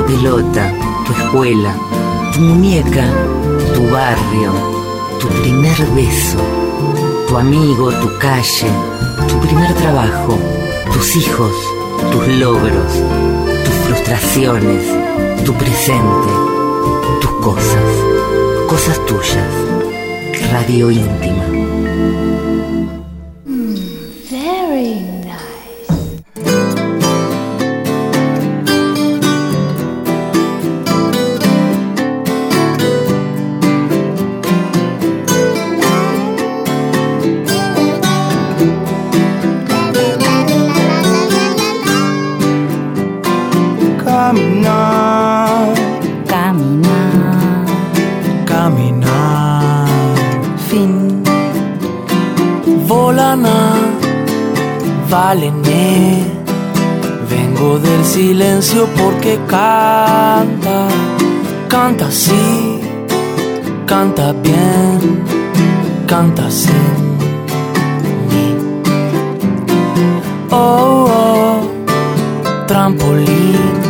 pelota, tu escuela, tu muñeca, tu barrio, tu primer beso, tu amigo, tu calle, tu primer trabajo, tus hijos, tus logros, tus frustraciones, tu presente, tus cosas tuyas. Radio Íntima. Very nice. Caminar, Caminar. caminar. Fin. Volana, Valené. Vengo del silencio porque canta, canta así, canta bien, canta sin mí. Oh, oh, trampolín.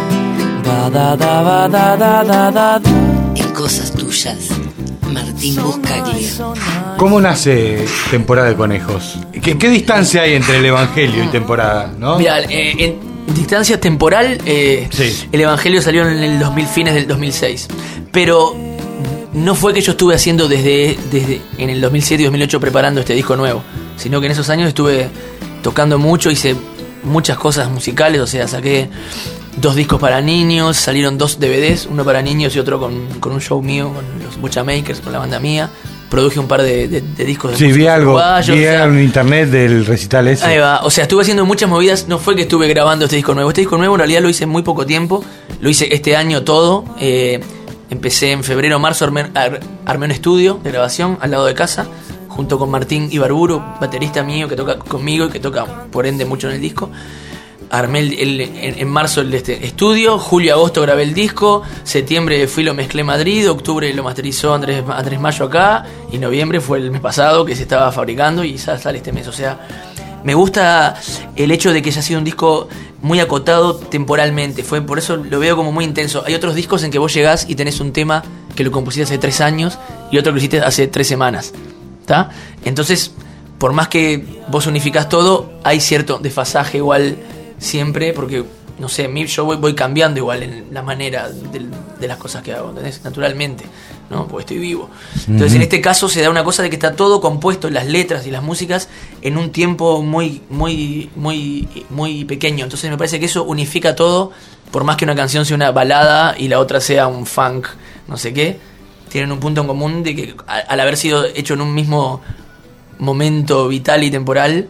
Da da da da da da da da. En Cosas Tuyas, Martín Buscaglia. ¿Cómo nace Temporada de Conejos? ¿Qué distancia hay entre el Evangelio y temporada, no? Mirá, en distancia temporal, Sí. el Evangelio salió en el 2000, fines del 2006. Pero no fue que yo estuve haciendo desde en el 2007 y 2008 preparando este disco nuevo, sino que en esos años estuve tocando mucho, hice muchas cosas musicales, o sea, saqué 2 discos para niños, salieron 2 DVDs, uno para niños y otro con un show mío, con los Buchamakers, con la banda mía. Produje un par de discos de Sí, vi músicos algo, uruguayos, vi o sea, en internet del recital ese. ahí va, o sea, estuve haciendo muchas movidas, no fue que estuve grabando este disco nuevo. Este disco nuevo en realidad lo hice en muy poco tiempo, lo hice este año todo. Empecé en febrero, marzo, armé un estudio de grabación al lado de casa, junto con Martín Ibarburu, baterista mío que toca conmigo y que toca por ende mucho en el disco. Armé en marzo el estudio, julio, agosto grabé el disco, septiembre fui lo mezclé en Madrid, octubre lo masterizó Andrés Mayo acá, y noviembre fue el mes pasado que se estaba fabricando y sale este mes. O sea, me gusta el hecho de que haya sido un disco muy acotado temporalmente, por eso lo veo como muy intenso. Hay otros discos en que vos llegás y tenés un tema que lo compusiste hace 3 años y otro que lo hiciste hace 3 semanas, ¿está? Entonces, por más que vos unificás todo, hay cierto desfasaje igual siempre, porque no sé, yo voy cambiando igual en la manera de las cosas que hago, ¿entendés? Naturalmente, ¿no? Porque estoy vivo. Entonces, en este caso se da una cosa de que está todo compuesto, las letras y las músicas, en un tiempo muy, muy, muy, muy pequeño. Entonces me parece que eso unifica todo, por más que una canción sea una balada y la otra sea un funk, no sé qué, tienen un punto en común de que al haber sido hecho en un mismo momento vital y temporal,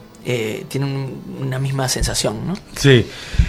tienen una misma sensación, ¿no? Sí.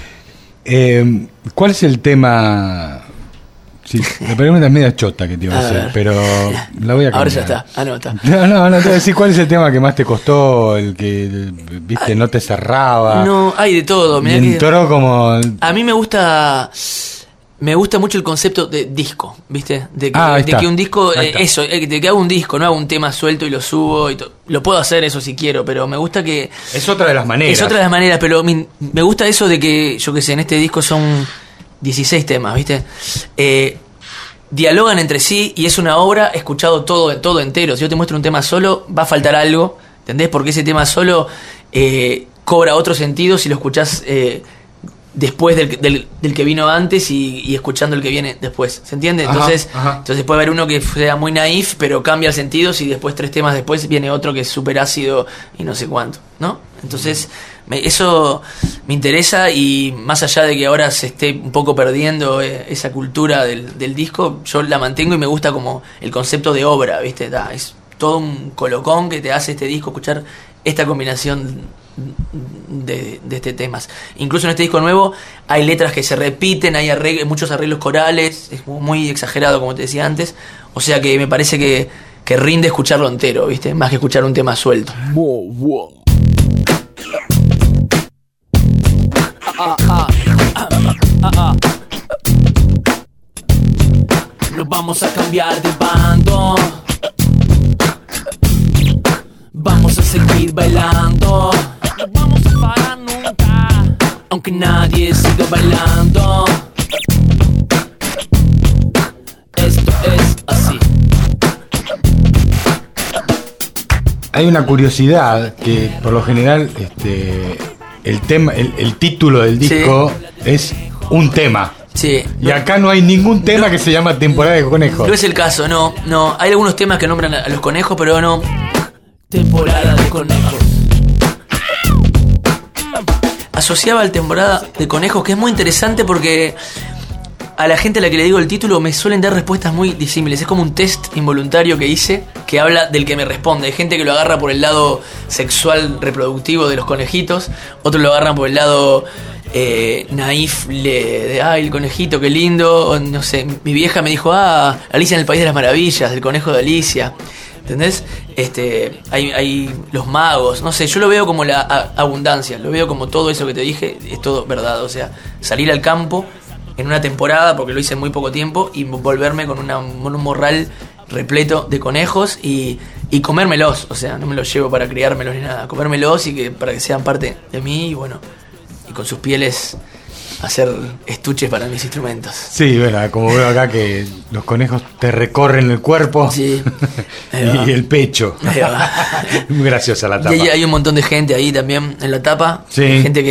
¿Cuál es el tema? Sí, la pregunta es media chota que te iba a hacer, ver. pero la voy a cambiar. Ahora ya está, anota. No, te voy a decir cuál es el tema que más te costó, el que, viste, no te cerraba. No, hay de todo. Y Mirá que entró como... a mí me gusta mucho el concepto de disco, ¿viste? De Ahí está. que un disco, Ahí está. eso, de que hago un disco, no hago un tema suelto y lo subo. Lo puedo hacer eso si quiero, pero me gusta que... Es otra de las maneras. Es otra de las maneras, pero me gusta eso de que, yo qué sé, en este disco son 16 temas, ¿viste? Dialogan entre sí y es una obra escuchado todo entero. Si yo te muestro un tema solo, va a faltar algo, ¿entendés? Porque ese tema solo cobra otro sentido si lo escuchás después del que vino antes y escuchando el que viene después, ¿se entiende? Entonces, entonces puede haber uno que sea muy naif, pero cambia el sentido si después 3 temas después viene otro que es súper ácido y no sé cuánto, ¿no? Entonces, eso me interesa, y más allá de que ahora se esté un poco perdiendo esa cultura del disco, yo la mantengo y me gusta como el concepto de obra, ¿viste? Es todo un colocón que te hace este disco, escuchar esta combinación de este temas. Incluso en este disco nuevo hay letras que se repiten, hay muchos arreglos corales, es muy exagerado, como te decía antes, o sea que me parece que rinde escucharlo entero, ¿viste? Más que escuchar un tema suelto. Nos vamos a cambiar de bando, vamos a seguir bailando, no vamos a parar nunca, aunque nadie siga bailando. hay una curiosidad que por lo general el tema, el título del disco es un tema. Sí. Y acá no hay ningún tema que se llama Temporada de Conejos. No es el caso, no. Hay algunos temas que nombran a los conejos, pero no. Temporada de conejos. Asociaba al temporada de conejos, que es muy interesante porque a la gente a la que le digo el título me suelen dar respuestas muy disímiles. Es como un test involuntario que hice que habla del que me responde. Hay gente que lo agarra por el lado sexual reproductivo de los conejitos, otros lo agarran por el lado naif de ay, el conejito, qué lindo. O, no sé, mi vieja me dijo, Alicia en el País de las Maravillas, el conejo de Alicia. ¿Entendés? Hay los magos, no sé, yo lo veo como la abundancia, lo veo como todo eso que te dije, es todo verdad. O sea, salir al campo en una temporada, porque lo hice en muy poco tiempo, y volverme con un morral repleto de conejos y comérmelos. O sea, no me los llevo para criármelos ni nada, comérmelos y para que sean parte de mí, y bueno, y con sus pieles hacer estuches para mis instrumentos. Sí, bueno, como veo acá que los conejos te recorren el cuerpo. Sí. Y el pecho. Muy graciosa la tapa. Y hay un montón de gente ahí también en la tapa. Sí. Gente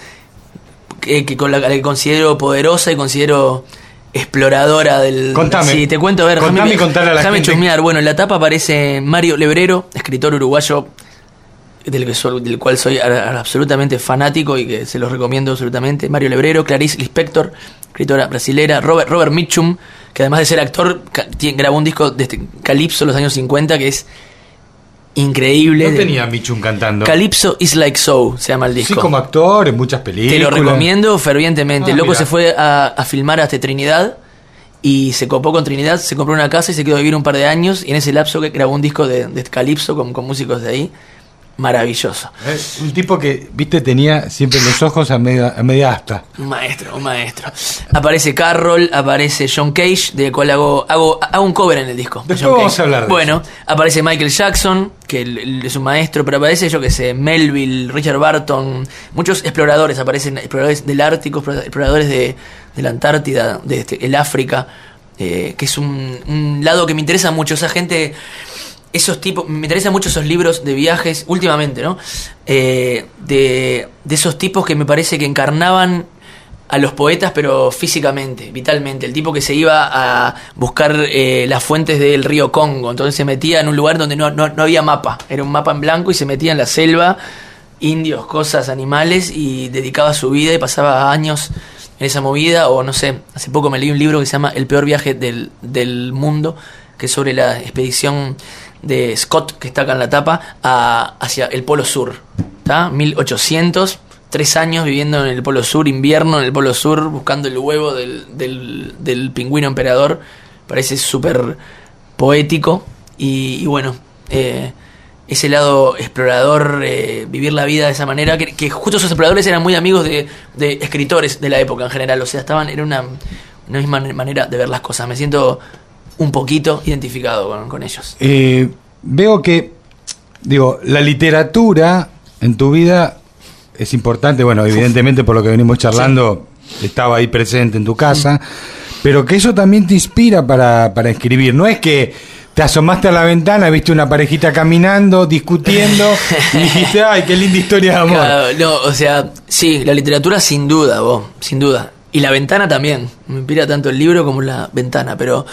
que con la que considero poderosa y considero exploradora del... Contame. Sí, te cuento, a ver, contame y contale a la déjame gente. chusmear. Bueno, en la tapa aparece Mario Lebrero, escritor uruguayo del cual soy absolutamente fanático y que se los recomiendo absolutamente. Mario Lebrero, Clarice Lispector, escritora brasilera, Robert Mitchum, que además de ser actor grabó un disco de Calypso en los años 50 que es increíble. No tenía Mitchum cantando. Calypso is like so se llama el disco. Sí, como actor en muchas películas. Te lo recomiendo fervientemente. El loco mira. se fue a filmar hasta Trinidad y se copó con Trinidad, se compró una casa y se quedó a vivir un par de años, y en ese lapso que grabó un disco de Calypso con músicos de ahí. Maravilloso. Es un tipo que, viste, tenía siempre los ojos a media asta. Un maestro. Aparece Carroll, aparece John Cage, del cual hago un cover en el disco. Después vamos a hablar de Bueno, aparece Michael Jackson, que él es un maestro, pero aparece, yo que sé, Melville, Richard Burton, muchos exploradores, aparecen exploradores del Ártico, exploradores de la Antártida, el África, que es un lado que me interesa mucho. Esa gente... Esos tipos, me interesan mucho esos libros de viajes últimamente, ¿no? De esos tipos que me parece que encarnaban a los poetas, pero físicamente, vitalmente. El tipo que se iba a buscar las fuentes del río Congo, entonces se metía en un lugar donde no había mapa, era un mapa en blanco, y se metía en la selva, indios, cosas, animales, y dedicaba su vida y pasaba años en esa movida. O no sé, hace poco me leí un libro que se llama El peor viaje del mundo, que es sobre la expedición de Scott, que está acá en la tapa, hacia el Polo Sur, ¿está? 1800, 3 años viviendo en el Polo Sur, invierno en el Polo Sur, buscando el huevo del pingüino emperador. Parece súper poético y bueno, ese lado explorador, vivir la vida de esa manera, que justo esos exploradores eran muy amigos de escritores de la época en general. O sea, era una misma manera de ver las cosas. Me siento un poquito identificado con ellos. Veo que, la literatura en tu vida es importante. Bueno, evidentemente por lo que venimos charlando, sí, estaba ahí presente en tu casa, pero que eso también te inspira para escribir. No es que te asomaste a la ventana, viste una parejita caminando, discutiendo y dijiste, ay, qué linda historia de amor. Claro, no, o sea, sí, la literatura sin duda, sin duda. Y la ventana también. Me inspira tanto el libro como la ventana, pero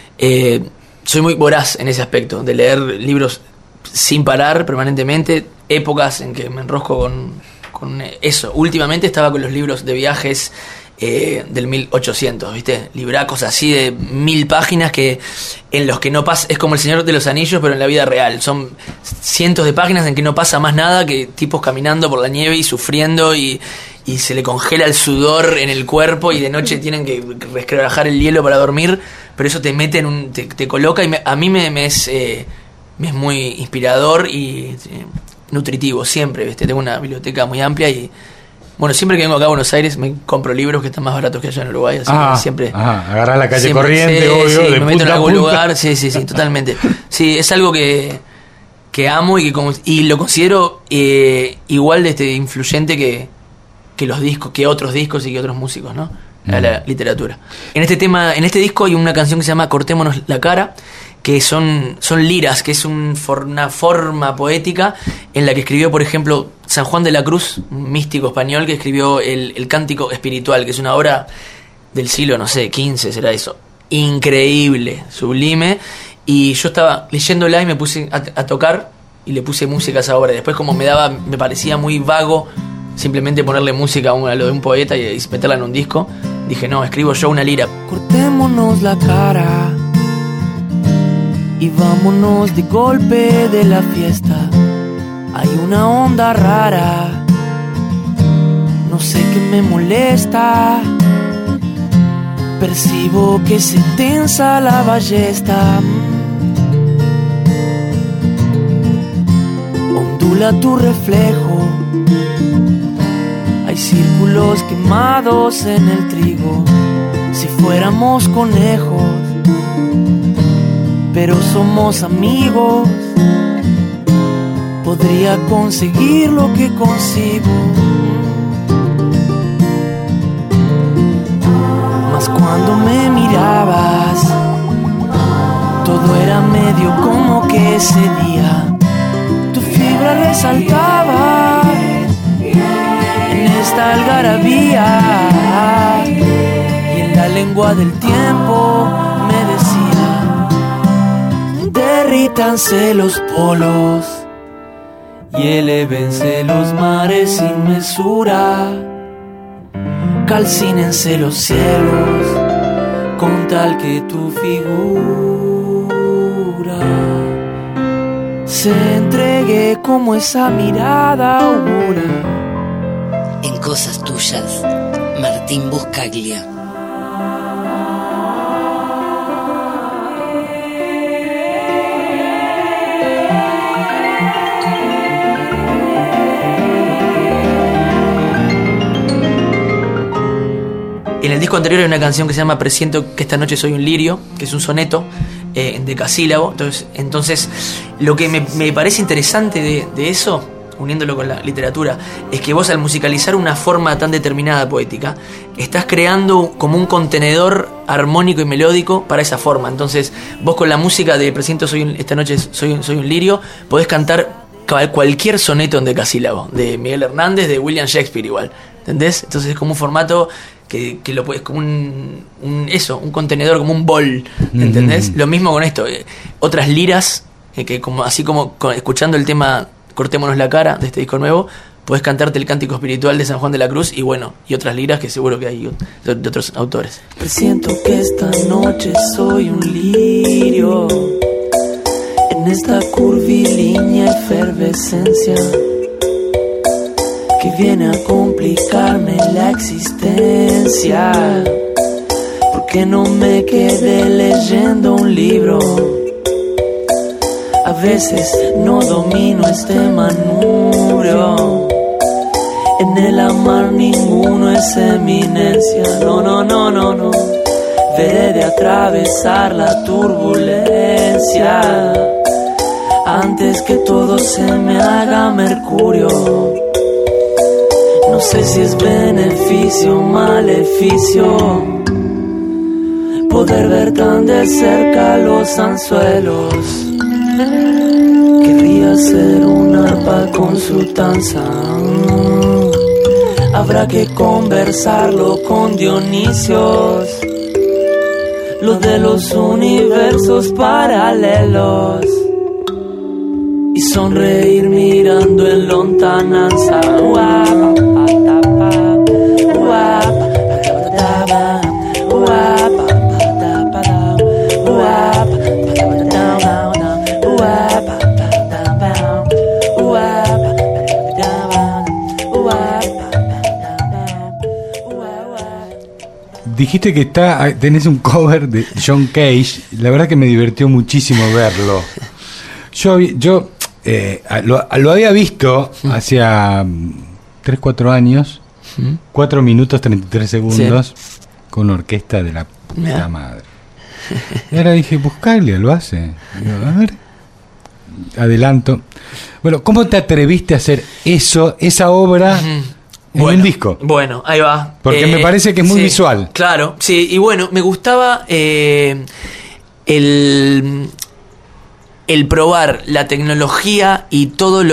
soy muy voraz en ese aspecto, de leer libros sin parar permanentemente, épocas en que me enrosco con eso. Últimamente estaba con los libros de viajes del 1800, ¿viste? Libracos así de 1000 páginas en los que no pasa, es como El Señor de los Anillos, pero en la vida real. Son cientos de páginas en que no pasa más nada que tipos caminando por la nieve y sufriendo y se le congela el sudor en el cuerpo y de noche tienen que resquebrajar el hielo para dormir, pero eso te mete te coloca y a mí me es muy inspirador y nutritivo siempre, ¿viste? Tengo una biblioteca muy amplia y bueno, siempre que vengo acá a Buenos Aires me compro libros que están más baratos que allá en Uruguay, así que siempre agarrar la calle siempre, corriente, obvio, sí, de me meto punta en a algún punta. lugar, sí, totalmente. Sí, es algo que amo y lo considero igual de influyente que los discos, que otros discos y que otros músicos, ¿no? a la literatura. En este disco hay una canción que se llama Cortémonos la cara, que son liras, que es una forma poética en la que escribió, por ejemplo, San Juan de la Cruz, un místico español que escribió el Cántico Espiritual, que es una obra del siglo, no sé, XV será eso. Increíble, sublime. Y yo estaba leyéndola y me puse a tocar y le puse música a esa obra. Después, como me parecía muy vago simplemente ponerle música a lo de un poeta y meterla en un disco, dije, no, escribo yo una lira. Cortémonos la cara y vámonos de golpe de la fiesta. Hay una onda rara, no sé qué me molesta. Percibo que se tensa la ballesta. Ondula tu reflejo. Hay círculos quemados en el trigo. Si fuéramos conejos, pero somos amigos, podría conseguir lo que consigo. Mas cuando me mirabas, todo era medio como que ese día tu fibra resaltaba en esta algarabía, y en la lengua del tiempo me decía: derrítanse los polos y elévense los mares sin mesura, calcínense los cielos con tal que tu figura se entregue como esa mirada augura. En Cosas Tuyas, Martín Buscaglia. En el disco anterior hay una canción que se llama Presiento que esta noche soy un lirio, que es un soneto decasílabo. Entonces lo que me parece interesante de eso, uniéndolo con la literatura, es que vos, al musicalizar una forma tan determinada poética, estás creando como un contenedor armónico y melódico para esa forma. Entonces vos, con la música de Presiento esta noche soy un lirio, podés cantar cualquier soneto en decasílabo, de Miguel Hernández, de William Shakespeare igual, ¿entendés? Entonces es como un formato que lo puedes, como un contenedor, como un bol, ¿entendés? Lo mismo con esto, otras liras, que así como escuchando el tema Cortémonos la cara de este disco nuevo, podés cantarte el Cántico Espiritual de San Juan de la Cruz y otras liras que seguro que hay de otros autores. Presiento que esta noche soy un lirio en esta curvilínea efervescencia que viene a complicarme la existencia, porque no me quedé leyendo un libro. A veces no domino este manubrio. En el amar ninguno es eminencia. No. Veré de atravesar la turbulencia antes que todo se me haga mercurio. No sé si es beneficio o maleficio poder ver tan de cerca los anzuelos. Querría ser un arpa con su danza. Habrá que conversarlo con Dionisios, lo de los universos paralelos, y sonreír mirando en lontananza. Dijiste que tenés un cover de John Cage. La verdad que me divirtió muchísimo verlo. Yo lo había visto hacía 3-4 años, 4 minutos 33 segundos, sí, con una orquesta de la puta madre. Y ahora dije, Buscaglia lo hace. Digo, a ver, adelanto. Bueno, ¿cómo te atreviste a hacer esa obra en un disco. Bueno, ahí va. Porque me parece que es muy sí, visual. Claro, sí. Y bueno, me gustaba el probar la tecnología y todos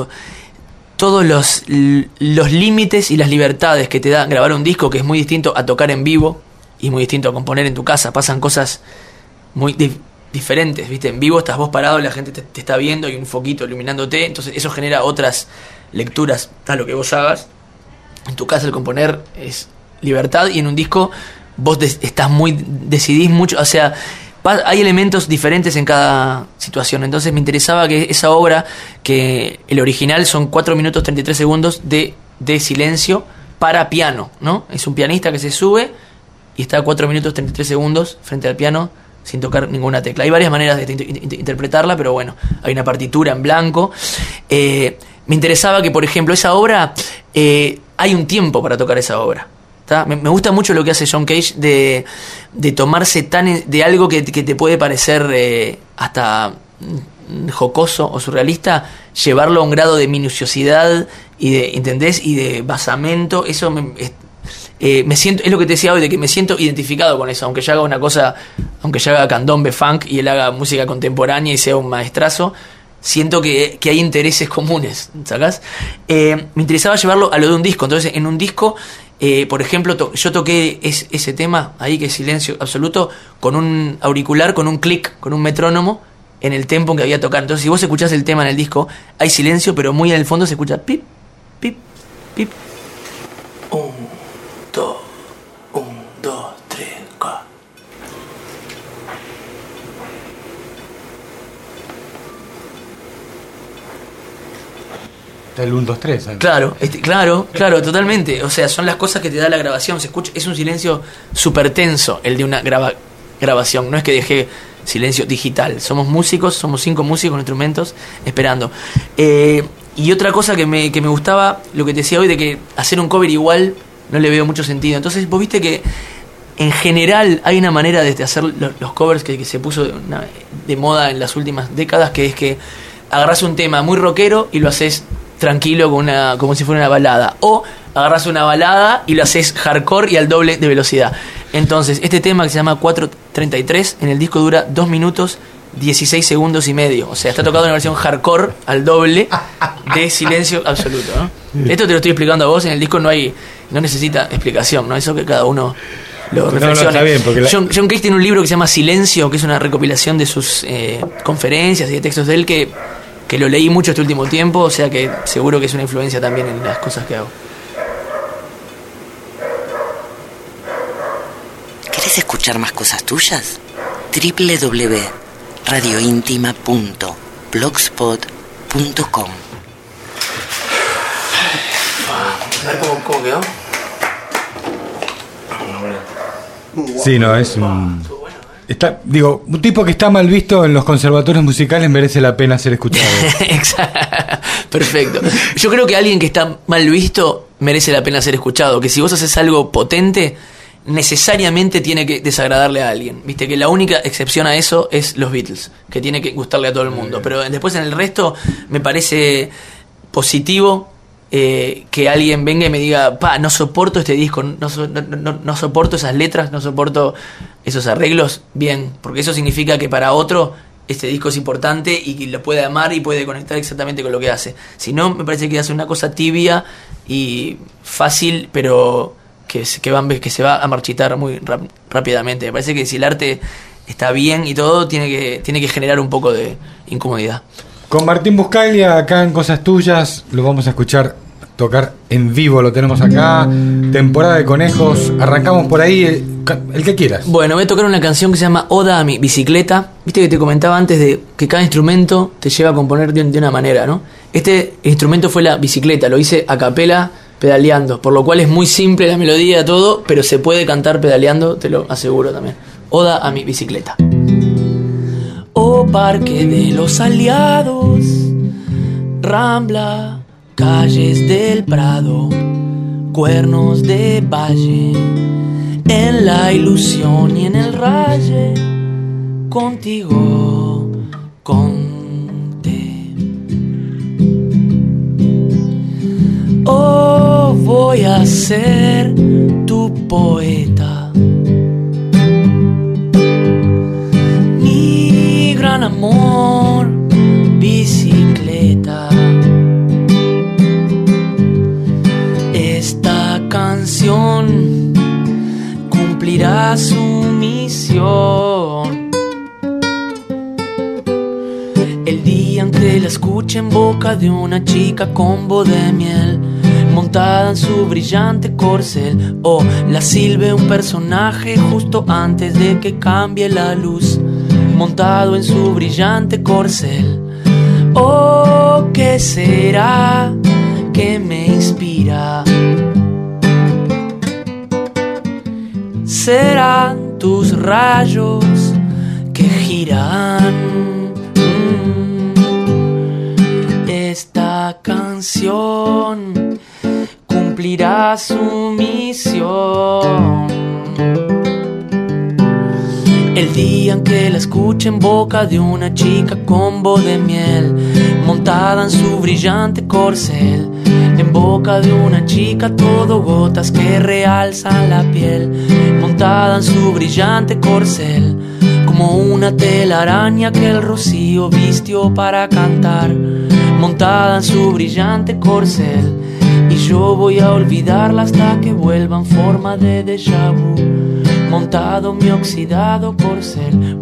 los límites y las libertades que te da grabar un disco, que es muy distinto a tocar en vivo y muy distinto a componer en tu casa. Pasan cosas muy diferentes, ¿viste? En vivo estás vos parado, la gente te está viendo, hay un foquito iluminándote, entonces eso genera otras lecturas a lo que vos hagas. En tu casa el componer es libertad, y en un disco vos estás decidís mucho, o sea, hay elementos diferentes en cada situación. Entonces me interesaba que esa obra, que el original son 4 minutos 33 segundos de silencio para piano, ¿no? Es un pianista que se sube y está 4 minutos 33 segundos frente al piano sin tocar ninguna tecla. Hay varias maneras de interpretarla, pero bueno, hay una partitura en blanco. Me interesaba que, por ejemplo, esa obra, hay un tiempo para tocar esa obra. Me gusta mucho lo que hace John Cage de tomarse de algo que te puede parecer hasta jocoso o surrealista, llevarlo a un grado de minuciosidad y de, ¿entendés? Y de basamento. Eso me siento, es lo que te decía hoy, de que me siento identificado con eso, aunque yo haga una cosa, aunque yo haga candombe funk y él haga música contemporánea y sea un maestrazo. Siento que hay intereses comunes, ¿sacás? Me interesaba llevarlo a lo de un disco. Entonces, en un disco, por ejemplo, yo toqué ese tema ahí, que es silencio absoluto, con un auricular, con un clic, con un metrónomo, en el tempo en que había tocado. Entonces, si vos escuchás el tema en el disco, hay silencio, pero muy en el fondo se escucha pip, pip, pip. 1, 2, 1, 2, 3, 4. El 1, 2, 3. Claro, claro, totalmente. O sea, son las cosas que te da la grabación. Se escucha, es un silencio súper tenso el de una grabación. No es que dejé silencio digital. Somos músicos, somos 5 músicos con instrumentos esperando. Y otra cosa que me gustaba, lo que te decía hoy, de que hacer un cover igual no le veo mucho sentido. Entonces, vos viste que en general hay una manera de hacer los covers que se puso de moda en las últimas décadas, que es que agarrás un tema muy rockero y lo haces tranquilo como si fuera una balada, o agarras una balada y lo haces hardcore y al doble de velocidad. Entonces, este tema, que se llama 4:33, en el disco dura 2 minutos 16 segundos y medio. O sea, está tocado en una versión hardcore al doble de silencio absoluto, ¿no? Esto te lo estoy explicando a vos. En el disco no necesita explicación, ¿no? Eso que cada uno lo reflexione. Está bien, porque John Cage tiene un libro que se llama Silencio, que es una recopilación de sus conferencias y de textos de él, que lo leí mucho este último tiempo, o sea que seguro que es una influencia también en las cosas que hago. ¿Querés escuchar más cosas tuyas? www.radiointima.blogspot.com. A ver cómo quedó. Sí, no, es un... un tipo que está mal visto en los conservatorios musicales merece la pena ser escuchado. Perfecto. Yo creo que alguien que está mal visto merece la pena ser escuchado. Que si vos haces algo potente, necesariamente tiene que desagradarle a alguien. Viste que la única excepción a eso es los Beatles, que tiene que gustarle a todo el mundo. Pero después, en el resto, me parece positivo que alguien venga y me diga: no soporto este disco, no soporto esas letras, no soporto esos arreglos. Bien, porque eso significa que para otro este disco es importante y que lo puede amar y puede conectar exactamente con lo que hace. Si no, me parece que hace una cosa tibia y fácil, pero que se va a marchitar muy rápidamente. Me parece que si el arte está bien y todo, tiene que generar un poco de incomodidad. Con Martín Buscaglia, acá en Cosas Tuyas, lo vamos a escuchar tocar en vivo, lo tenemos acá. Temporada de Conejos, arrancamos por ahí, el que quieras. Bueno, voy a tocar una canción que se llama Oda a mi bicicleta. Viste que te comentaba antes de que cada instrumento te lleva a componer de una manera, ¿no? Este instrumento fue la bicicleta, lo hice a capela, pedaleando, por lo cual es muy simple la melodía, todo, pero se puede cantar pedaleando, te lo aseguro también. Oda a mi bicicleta. Oh, Parque de los Aliados, Rambla, calles del Prado, cuernos de valle, en la ilusión y en el raye, contigo conté. Oh, voy voy a ser tu poeta. Mi gran amor, bicicleta. Esta canción cumplirá su misión. El día en que la escuche en boca de una chica con voz de miel, montada en su brillante corcel, o la silbe un personaje justo antes de que cambie la luz, montado en su brillante corcel. Oh, ¿qué será que me inspira? Serán tus rayos que giran. Esta canción cumplirá su misión. El día en que la escuche en boca de una chica con voz de miel, montada en su brillante corcel, en boca de una chica todo gotas que realzan la piel, montada en su brillante corcel, como una telaraña que el rocío vistió para cantar, montada en su brillante corcel. Y yo voy a olvidarla hasta que vuelva en forma de déjà vu, montado mi oxidado corcel.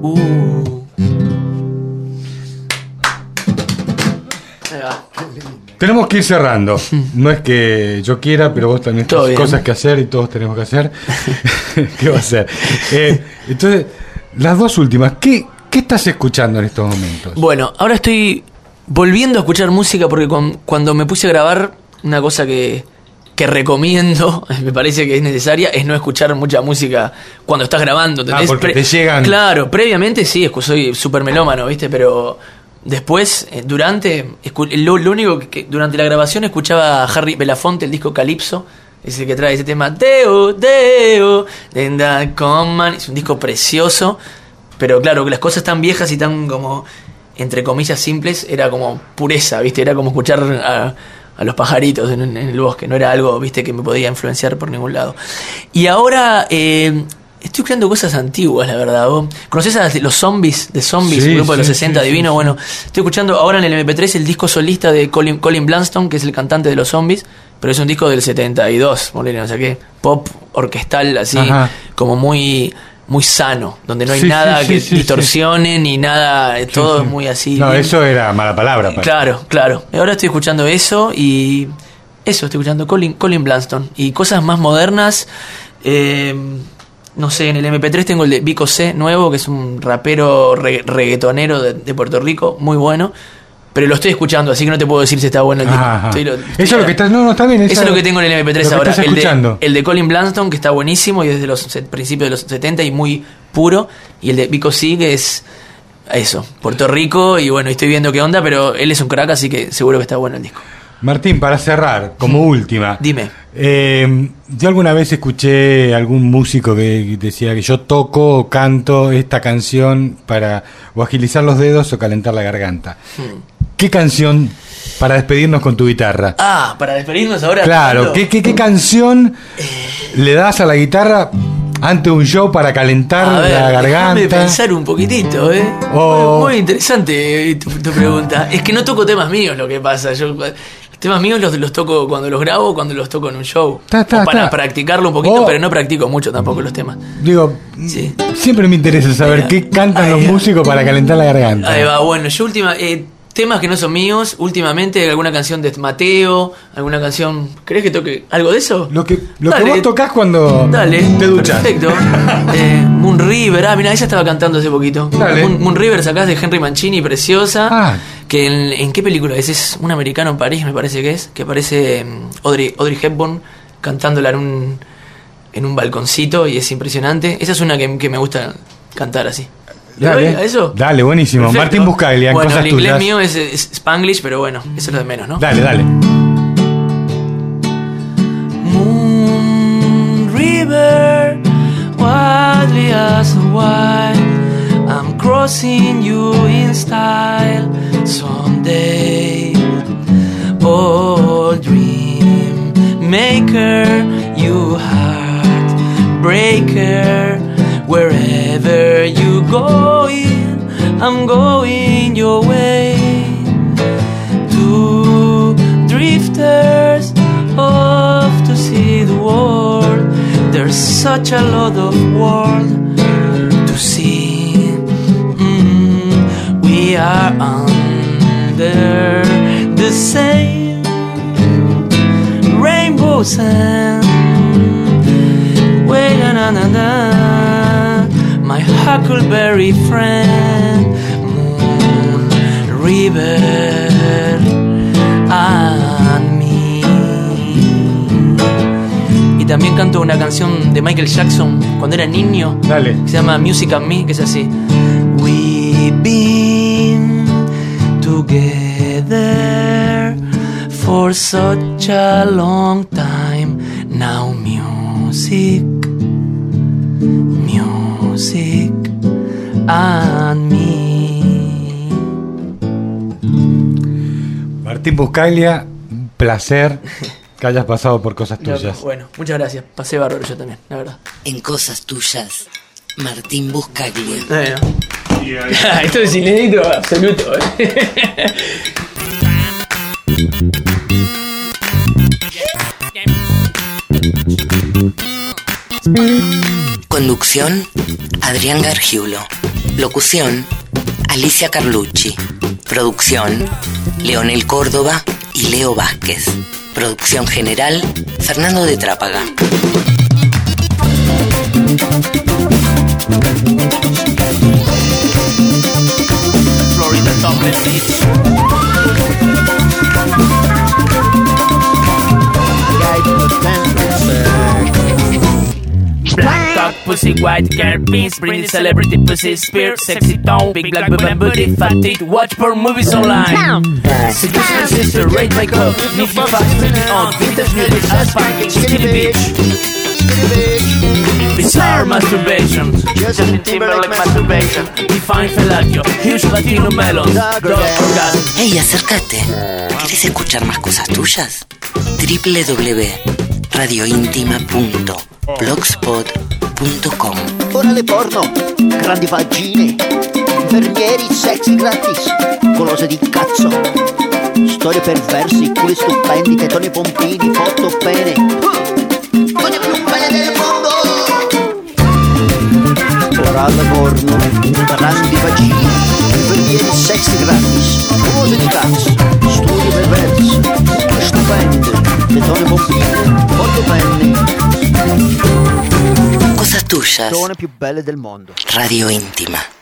Tenemos que ir cerrando. No es que yo quiera, pero vos también tenés cosas que hacer y todos tenemos que hacer. ¿Qué va a hacer? Entonces, las dos últimas, ¿qué estás escuchando en estos momentos? Bueno, ahora estoy volviendo a escuchar música porque cuando me puse a grabar, una cosa que recomiendo, me parece que es necesaria, es no escuchar mucha música cuando estás grabando. Porque te llegan. Claro, previamente sí, soy súper melómano, ¿viste? Pero después, lo único que durante la grabación escuchaba a Harry Belafonte, el disco Calypso, ese que trae ese tema Deo, Deo, Denda Coman. Es un disco precioso, pero claro, que las cosas tan viejas y tan como, entre comillas, simples, era como pureza, ¿viste? Era como escuchar a los pajaritos en el bosque, no era algo, ¿viste?, que me podía influenciar por ningún lado. Y ahora estoy escuchando cosas antiguas, la verdad. ¿Vos conocés a los Zombies? De Zombies, Sí, un grupo de los sí, 60, sí, divino. sí. Bueno, estoy escuchando ahora en el MP3 el disco solista de Colin Blunstone, que es el cantante de los Zombies, pero es un disco del 72, o sea que pop orquestal, así, Ajá. como muy sano, donde no hay Sí, nada sí, que sí, distorsione ni nada, todo sí. es muy así. No, bien. eso era mala palabra. Claro. Ahora estoy escuchando eso y estoy escuchando Colin Blunstone. Y cosas más modernas, no sé, en el MP3 tengo el de Vico C nuevo, que es un rapero reggaetonero de Puerto Rico, muy bueno. Pero lo estoy escuchando, así que no te puedo decir si está bueno el disco. Ajá. Eso es lo que estás. No, está bien. Eso es lo que tengo en el MP3 lo que ahora. estás escuchando. El de Colin Blunstone, que está buenísimo y es de los principios de los 70 y muy puro. Y el de Vico C, que es eso, Puerto Rico. Y bueno, estoy viendo qué onda, pero él es un crack, así que seguro que está bueno el disco. Martín, para cerrar, como última. Dime. Yo alguna vez escuché algún músico que decía que yo toco o canto esta canción para o agilizar los dedos o calentar la garganta. ¿Qué canción para despedirnos con tu guitarra? Para despedirnos ahora. Claro, ¿qué canción le das a la guitarra ante un show para calentar la garganta? Déjame pensar un poquitito, muy interesante tu pregunta. Es que no toco temas míos, lo que pasa. Yo temas míos los toco cuando los grabo, cuando los toco en un show. Para practicarlo un poquito, pero no practico mucho tampoco los temas. Digo, sí. Siempre me interesa saber qué cantan los músicos para calentar la garganta. Ahí va, bueno, yo temas que no son míos, últimamente alguna canción de Mateo, alguna canción, ¿crees que toque algo de eso? Lo que vos tocas cuando te duchas. Perfecto. Moon River, mira, ella estaba cantando hace poquito. Moon River sacás de Henry Mancini, preciosa. Que ¿en qué película es? Es un americano en París, me parece que aparece Audrey Hepburn cantándola en un balconcito y es impresionante. Esa es una que me gusta cantar así. Dale, ¿A eso? Dale, buenísimo. Perfecto. Martín Buscaglia, bueno, cosas el inglés tuyas. mío es Spanglish, pero bueno, eso es lo de menos, ¿no? Dale. Moon River, wildly as a white, I'm crossing you in style someday. All dream maker, you heartbreaker. Wherever you going, I'm going your way. Two drifters off to see the world. There's such a lot of world to see. We are under the same rainbow sand. Wait, my huckleberry friend, moon, river, and me. Y también canto una canción de Michael Jackson cuando era niño. Dale. Que se llama Music and Me, que es así. We've been together for such a long time. Now music and me. Martín Buscaglia, un placer que hayas pasado por Cosas Tuyas. Bueno, muchas gracias. Pasé bárbaro yo también, la verdad. En Cosas Tuyas, Martín Buscaglia. Bueno. Esto es inédito absoluto. Conducción, Adrián Gargiulo. Locución, Alicia Carlucci. Producción, Leonel Córdoba y Leo Vázquez. Producción general, Fernando de Trápaga. Florida Topless Beach. Black cock, pussy, white girl, beans, Britney, celebrity, pussy, spear, sexy tone, big black booty, fat teeth, watch porn movies online. Seduce my sister, rate my cock, nifty fast, pretty on, vintage music, ass pancake, skinny bitch. Bizarre masturbation, Justin Timberlake masturbation, define fellatio, huge Latino melons, dog orgasm. Hey, acércate. ¿Querés escuchar más cosas tuyas? www.radiointima.blogspot.com. Orale porno, grandi vagine, infermieri sexy gratis, golose di cazzo, storie perversi, culi stupendi, tetoni pompini, foto bene, cose più belle del mondo. Orale porno, grandi vagine, infermieri sexy gratis, golose di cazzo, storie perversi, culi stupendi, tetoni pompini, foto bene. Cosas tuyas. Zone più belle del mondo. Radio Intima.